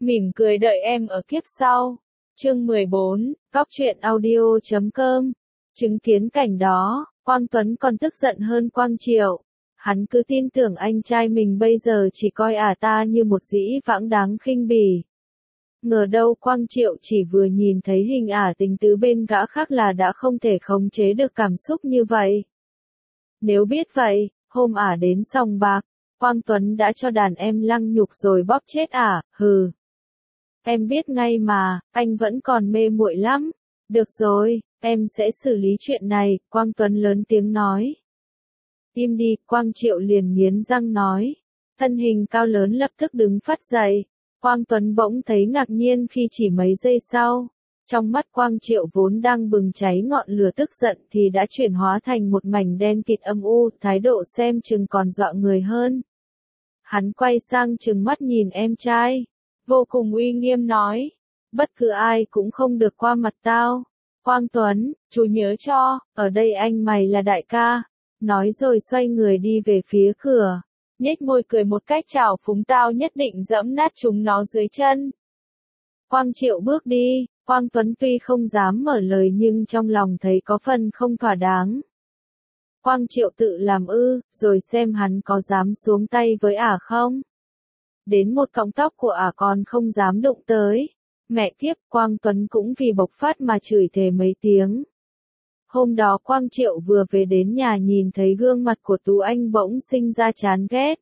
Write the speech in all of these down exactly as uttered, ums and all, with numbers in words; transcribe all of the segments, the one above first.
Mỉm cười đợi em ở kiếp sau. Chương mười bốn, Góc truyện audio chấm com. Chứng kiến cảnh đó, Quang Tuấn còn tức giận hơn Quang Triệu. Hắn cứ tin tưởng anh trai mình bây giờ chỉ coi ả ta như một dĩ vãng đáng khinh bỉ. Ngờ đâu Quang Triệu chỉ vừa nhìn thấy hình ả tình tứ bên gã khác là đã không thể khống chế được cảm xúc như vậy. Nếu biết vậy, hôm ả đến sòng bạc, Quang Tuấn đã cho đàn em lăng nhục rồi bóp chết ả, hừ. Em biết ngay mà, anh vẫn còn mê muội lắm. Được rồi, em sẽ xử lý chuyện này, Quang Tuấn lớn tiếng nói. Im đi, Quang Triệu liền nghiến răng nói. Thân hình cao lớn lập tức đứng phắt dậy. Quang Tuấn bỗng thấy ngạc nhiên khi chỉ mấy giây sau, trong mắt Quang Triệu vốn đang bừng cháy ngọn lửa tức giận thì đã chuyển hóa thành một mảnh đen kịt âm u, thái độ xem chừng còn dọa người hơn. Hắn quay sang trừng mắt nhìn em trai, vô cùng uy nghiêm nói, bất cứ ai cũng không được qua mặt tao. Quang Tuấn, chú nhớ cho, ở đây anh mày là đại ca. Nói rồi xoay người đi về phía cửa, nhếch môi cười một cách trào phúng, tao nhất định giẫm nát chúng nó dưới chân. Quang Triệu bước đi, Quang Tuấn tuy không dám mở lời nhưng trong lòng thấy có phần không thỏa đáng. Quang Triệu tự làm ư, rồi xem hắn có dám xuống tay với ả không. Đến một cọng tóc của ả còn không dám đụng tới. Mẹ kiếp, Quang Tuấn cũng vì bộc phát mà chửi thề mấy tiếng. Hôm đó Quang Triệu vừa về đến nhà nhìn thấy gương mặt của Tú Anh bỗng sinh ra chán ghét.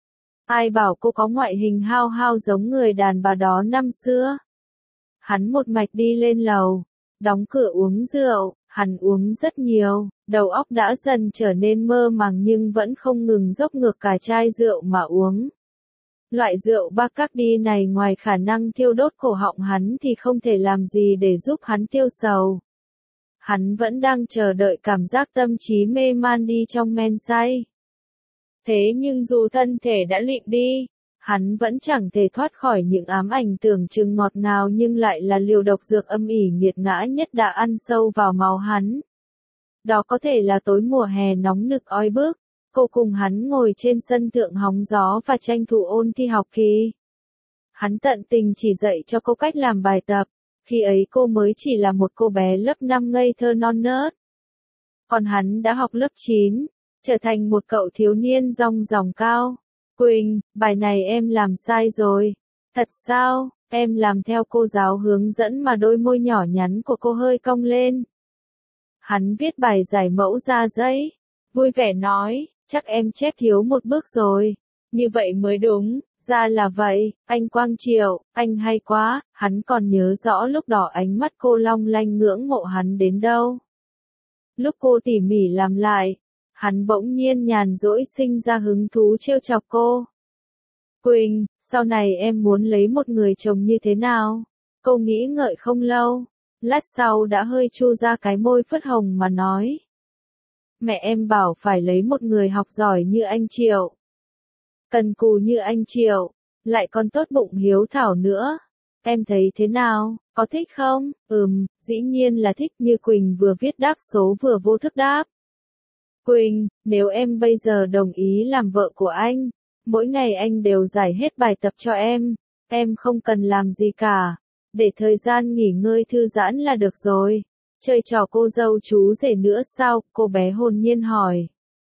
Ai bảo cô có ngoại hình hao hao giống người đàn bà đó năm xưa. Hắn một mạch đi lên lầu, đóng cửa uống rượu, hắn uống rất nhiều, đầu óc đã dần trở nên mơ màng nhưng vẫn không ngừng dốc ngược cả chai rượu mà uống. Loại rượu Bacardi này ngoài khả năng thiêu đốt cổ họng hắn thì không thể làm gì để giúp hắn tiêu sầu. Hắn vẫn đang chờ đợi cảm giác tâm trí mê man đi trong men say. Thế nhưng dù thân thể đã lịm đi, hắn vẫn chẳng thể thoát khỏi những ám ảnh tưởng chừng ngọt ngào nhưng lại là liều độc dược âm ỉ nghiệt ngã nhất đã ăn sâu vào máu hắn. Đó có thể là tối mùa hè nóng nực oi bức, cô cùng hắn ngồi trên sân thượng hóng gió và tranh thủ ôn thi học kỳ. Hắn tận tình chỉ dạy cho cô cách làm bài tập. Khi ấy cô mới chỉ là một cô bé lớp năm ngây thơ non nớt. Còn hắn đã học lớp chín, trở thành một cậu thiếu niên rong ròng cao. Quỳnh, bài này em làm sai rồi. Thật sao, em làm theo cô giáo hướng dẫn mà đôi môi nhỏ nhắn của cô hơi cong lên. Hắn viết bài giải mẫu ra giấy, vui vẻ nói, chắc em chép thiếu một bước rồi. Như vậy mới đúng. Ra là vậy, anh Quang Triệu, anh hay quá, hắn còn nhớ rõ lúc đó ánh mắt cô long lanh ngưỡng mộ hắn đến đâu. Lúc cô tỉ mỉ làm lại, hắn bỗng nhiên nhàn rỗi sinh ra hứng thú trêu chọc cô. Quỳnh, sau này em muốn lấy một người chồng như thế nào? Cô nghĩ ngợi không lâu, lát sau đã hơi chu ra cái môi phớt hồng mà nói. Mẹ em bảo phải lấy một người học giỏi như anh Triệu. Cần cù như anh Triệu, lại còn tốt bụng hiếu thảo nữa. Em thấy thế nào, có thích không? Ừm, dĩ nhiên là thích. Như Quỳnh vừa viết đáp số vừa vô thức đáp. Quỳnh, nếu em bây giờ đồng ý làm vợ của anh, mỗi ngày anh đều giải hết bài tập cho em, em không cần làm gì cả, để thời gian nghỉ ngơi thư giãn là được rồi. Chơi trò cô dâu chú rể nữa sao? Cô bé hồn nhiên hỏi.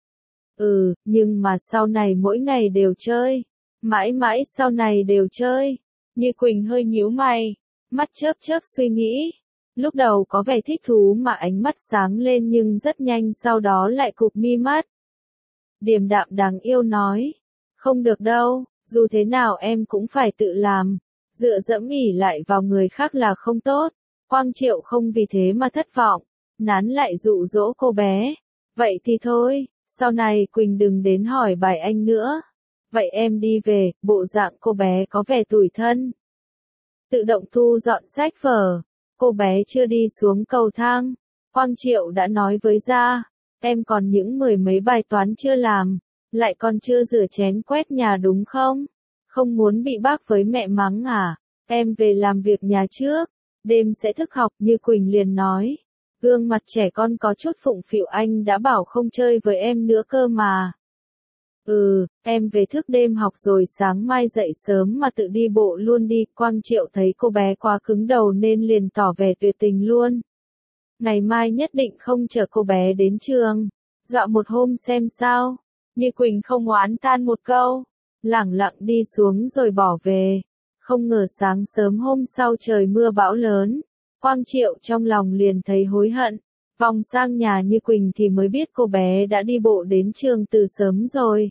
Ừ, nhưng mà sau này mỗi ngày đều chơi. Mãi mãi sau này đều chơi. Như Quỳnh hơi nhíu mày, mắt chớp chớp suy nghĩ. Lúc đầu có vẻ thích thú mà ánh mắt sáng lên nhưng rất nhanh sau đó lại cụp mi mắt. Điềm đạm đáng yêu nói. Không được đâu, dù thế nào em cũng phải tự làm. Dựa dẫm ỉ lại vào người khác là không tốt. Quang Triệu không vì thế mà thất vọng. Nán lại dụ dỗ cô bé. Vậy thì thôi. Sau này Quỳnh đừng đến hỏi bài anh nữa. Vậy em đi về, bộ dạng cô bé có vẻ tủi thân. Tự động thu dọn sách vở. Cô bé chưa đi xuống cầu thang. Quang Triệu đã nói với Gia. Em còn những mười mấy bài toán chưa làm. Lại còn chưa rửa chén quét nhà đúng không? Không muốn bị bác với mẹ mắng à? Em về làm việc nhà trước. Đêm sẽ thức học. Như Quỳnh liền nói. Gương mặt trẻ con có chút phụng phịu, anh đã bảo không chơi với em nữa cơ mà. Ừ, em về thức đêm học rồi sáng mai dậy sớm mà tự đi bộ luôn đi. Quang Triệu thấy cô bé quá cứng đầu nên liền tỏ vẻ tuyệt tình luôn. Ngày mai nhất định không chở cô bé đến trường. Dọa một hôm xem sao. Như Quỳnh không oán than một câu. Lẳng lặng đi xuống rồi bỏ về. Không ngờ sáng sớm hôm sau trời mưa bão lớn. Quang Triệu trong lòng liền thấy hối hận. Vòng sang nhà Như Quỳnh thì mới biết cô bé đã đi bộ đến trường từ sớm rồi.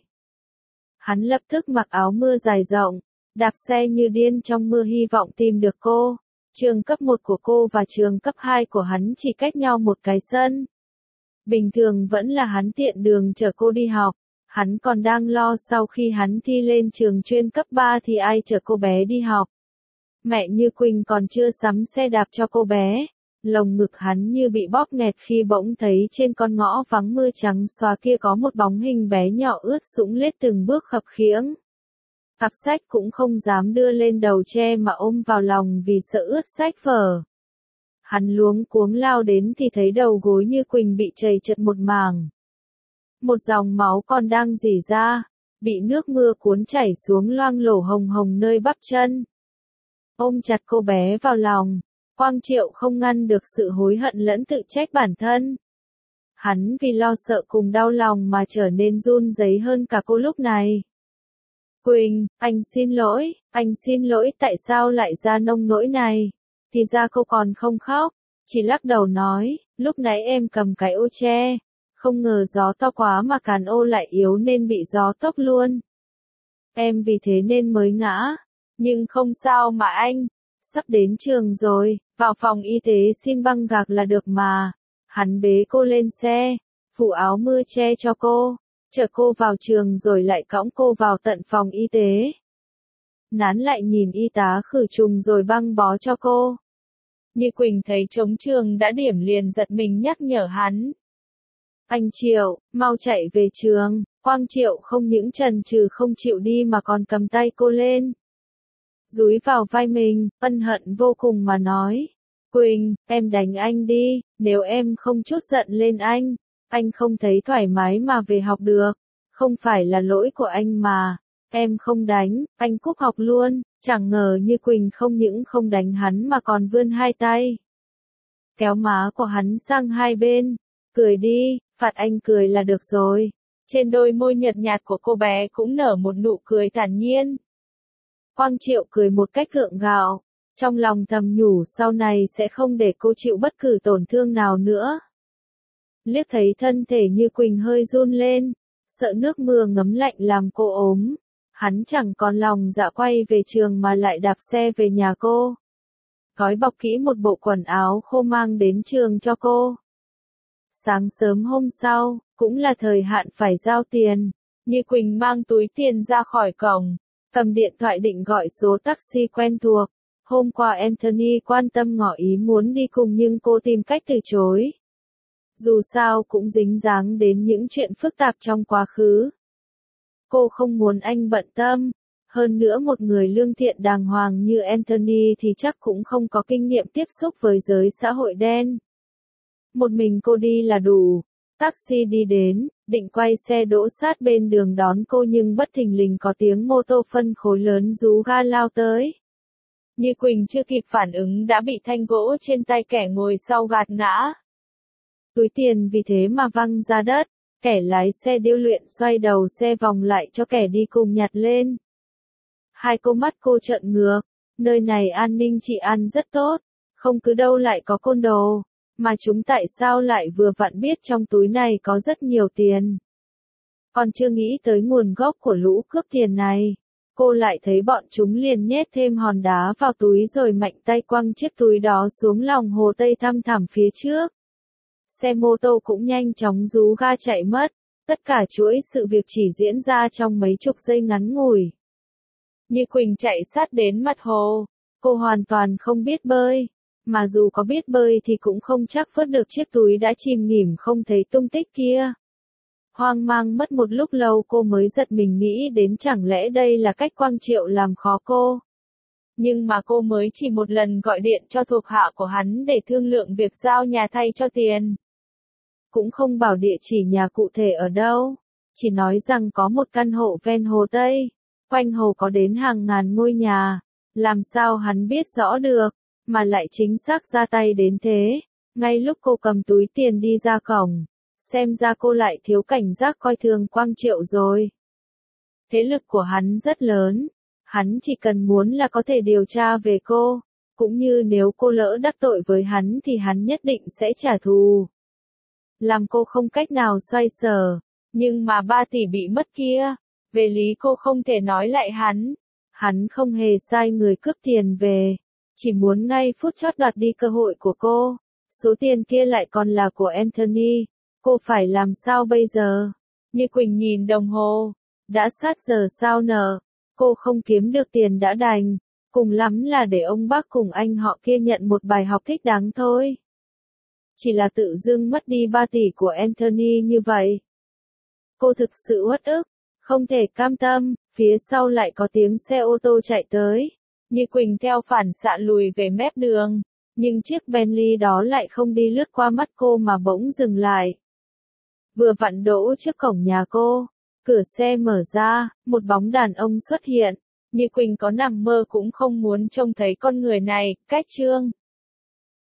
Hắn lập tức mặc áo mưa dài rộng, đạp xe như điên trong mưa hy vọng tìm được cô. Trường cấp một của cô và trường cấp hai của hắn chỉ cách nhau một cái sân. Bình thường vẫn là hắn tiện đường chở cô đi học. Hắn còn đang lo sau khi hắn thi lên trường chuyên cấp ba thì ai chở cô bé đi học. Mẹ Như Quỳnh còn chưa sắm xe đạp cho cô bé. Lồng ngực hắn như bị bóp nghẹt khi bỗng thấy trên con ngõ vắng mưa trắng xóa kia có một bóng hình bé nhỏ ướt sũng lết từng bước khập khiễng. Cặp sách cũng không dám đưa lên đầu che mà ôm vào lòng vì sợ ướt sách vở. Hắn luống cuống lao đến thì thấy đầu gối Như Quỳnh bị trầy trật một mảng. Một dòng máu còn đang rỉ ra, bị nước mưa cuốn chảy xuống loang lổ hồng hồng nơi bắp chân. Ôm chặt cô bé vào lòng. Quang Triệu không ngăn được sự hối hận lẫn tự trách bản thân. Hắn vì lo sợ cùng đau lòng mà trở nên run rẩy hơn cả cô lúc này. Quỳnh, anh xin lỗi, anh xin lỗi tại sao lại ra nông nỗi này. Thì ra cô còn không khóc, chỉ lắc đầu nói, lúc nãy em cầm cái ô che. Không ngờ gió to quá mà cán ô lại yếu nên bị gió tốc luôn. Em vì thế nên mới ngã, nhưng không sao mà anh. Sắp đến trường rồi, vào phòng y tế xin băng gạc là được mà. Hắn bế cô lên xe, phủ áo mưa che cho cô, chở cô vào trường rồi lại cõng cô vào tận phòng y tế. Nán lại nhìn y tá khử trùng rồi băng bó cho cô. Như Quỳnh thấy trống trường đã điểm liền giật mình nhắc nhở hắn. Anh Triệu, mau chạy về trường. Quang Triệu không những chần chừ không chịu đi mà còn cầm tay cô lên. Dúi vào vai mình, ân hận vô cùng mà nói. Quỳnh, em đánh anh đi, nếu em không chút giận lên anh, anh không thấy thoải mái mà về học được. Không phải là lỗi của anh mà, em không đánh, anh cúp học luôn. Chẳng ngờ Như Quỳnh không những không đánh hắn mà còn vươn hai tay. Kéo má của hắn sang hai bên, cười đi, phạt anh cười là được rồi. Trên đôi môi nhợt nhạt của cô bé cũng nở một nụ cười thản nhiên. Quang Triệu cười một cách gượng gạo, trong lòng thầm nhủ sau này sẽ không để cô chịu bất cứ tổn thương nào nữa. Liếc thấy thân thể Như Quỳnh hơi run lên, sợ nước mưa ngấm lạnh làm cô ốm, hắn chẳng còn lòng dạ quay về trường mà lại đạp xe về nhà cô. Gói bọc kỹ một bộ quần áo khô mang đến trường cho cô. Sáng sớm hôm sau, cũng là thời hạn phải giao tiền, Như Quỳnh mang túi tiền ra khỏi cổng. Cầm điện thoại định gọi số taxi quen thuộc. Hôm qua Anthony quan tâm ngỏ ý muốn đi cùng nhưng cô tìm cách từ chối. Dù sao cũng dính dáng đến những chuyện phức tạp trong quá khứ. Cô không muốn anh bận tâm. Hơn nữa một người lương thiện đàng hoàng như Anthony thì chắc cũng không có kinh nghiệm tiếp xúc với giới xã hội đen. Một mình cô đi là đủ. Taxi đi đến, định quay xe đỗ sát bên đường đón cô nhưng bất thình lình có tiếng mô tô phân khối lớn rú ga lao tới. Như Quỳnh chưa kịp phản ứng đã bị thanh gỗ trên tay kẻ ngồi sau gạt ngã. Túi tiền vì thế mà văng ra đất, kẻ lái xe điêu luyện xoay đầu xe vòng lại cho kẻ đi cùng nhặt lên. Hai cô mắt cô trợn ngược, nơi này an ninh trị an rất tốt, không cứ đâu lại có côn đồ. Mà chúng tại sao lại vừa vặn biết trong túi này có rất nhiều tiền. Còn chưa nghĩ tới nguồn gốc của lũ cướp tiền này. Cô lại thấy bọn chúng liền nhét thêm hòn đá vào túi rồi mạnh tay quăng chiếc túi đó xuống lòng hồ Tây thăm thẳm phía trước. Xe mô tô cũng nhanh chóng rú ga chạy mất. Tất cả chuỗi sự việc chỉ diễn ra trong mấy chục giây ngắn ngủi. Như Quỳnh chạy sát đến mặt hồ. Cô hoàn toàn không biết bơi. Mà dù có biết bơi thì cũng không chắc vớt được chiếc túi đã chìm nghỉm không thấy tung tích kia. Hoang mang mất một lúc lâu cô mới giật mình nghĩ đến chẳng lẽ đây là cách Quang Triệu làm khó cô. Nhưng mà cô mới chỉ một lần gọi điện cho thuộc hạ của hắn để thương lượng việc giao nhà thay cho tiền. Cũng không bảo địa chỉ nhà cụ thể ở đâu. chỉ nói rằng có một căn hộ ven hồ Tây, quanh hồ có đến hàng ngàn ngôi nhà, làm sao hắn biết rõ được, mà lại chính xác ra tay đến thế, ngay lúc cô cầm túi tiền đi ra cổng, xem ra cô lại thiếu cảnh giác coi thường Quang Triệu rồi. Thế lực của hắn rất lớn, hắn chỉ cần muốn là có thể điều tra về cô, cũng như nếu cô lỡ đắc tội với hắn thì hắn nhất định sẽ trả thù. Làm cô không cách nào xoay sở, nhưng mà ba tỷ bị mất kia, về lý cô không thể nói lại hắn. Hắn không hề sai người cướp tiền về, chỉ muốn ngay phút chót đoạt đi cơ hội của cô. Số tiền kia lại còn là của Anthony, cô phải làm sao bây giờ? Như Quỳnh nhìn đồng hồ, đã sát giờ sao nở, cô không kiếm được tiền đã đành, cùng lắm là để ông bác cùng anh họ kia nhận một bài học thích đáng thôi. Chỉ là tự dưng mất đi ba tỷ của Anthony như vậy. Cô thực sự uất ức, không thể cam tâm, phía sau lại có tiếng xe ô tô chạy tới. Như Quỳnh theo phản xạ lùi về mép đường, nhưng chiếc Bentley đó lại không đi lướt qua mắt cô mà bỗng dừng lại. Vừa vặn đỗ trước cổng nhà cô, cửa xe mở ra, một bóng đàn ông xuất hiện. Như Quỳnh có nằm mơ cũng không muốn trông thấy con người này, cách Trương.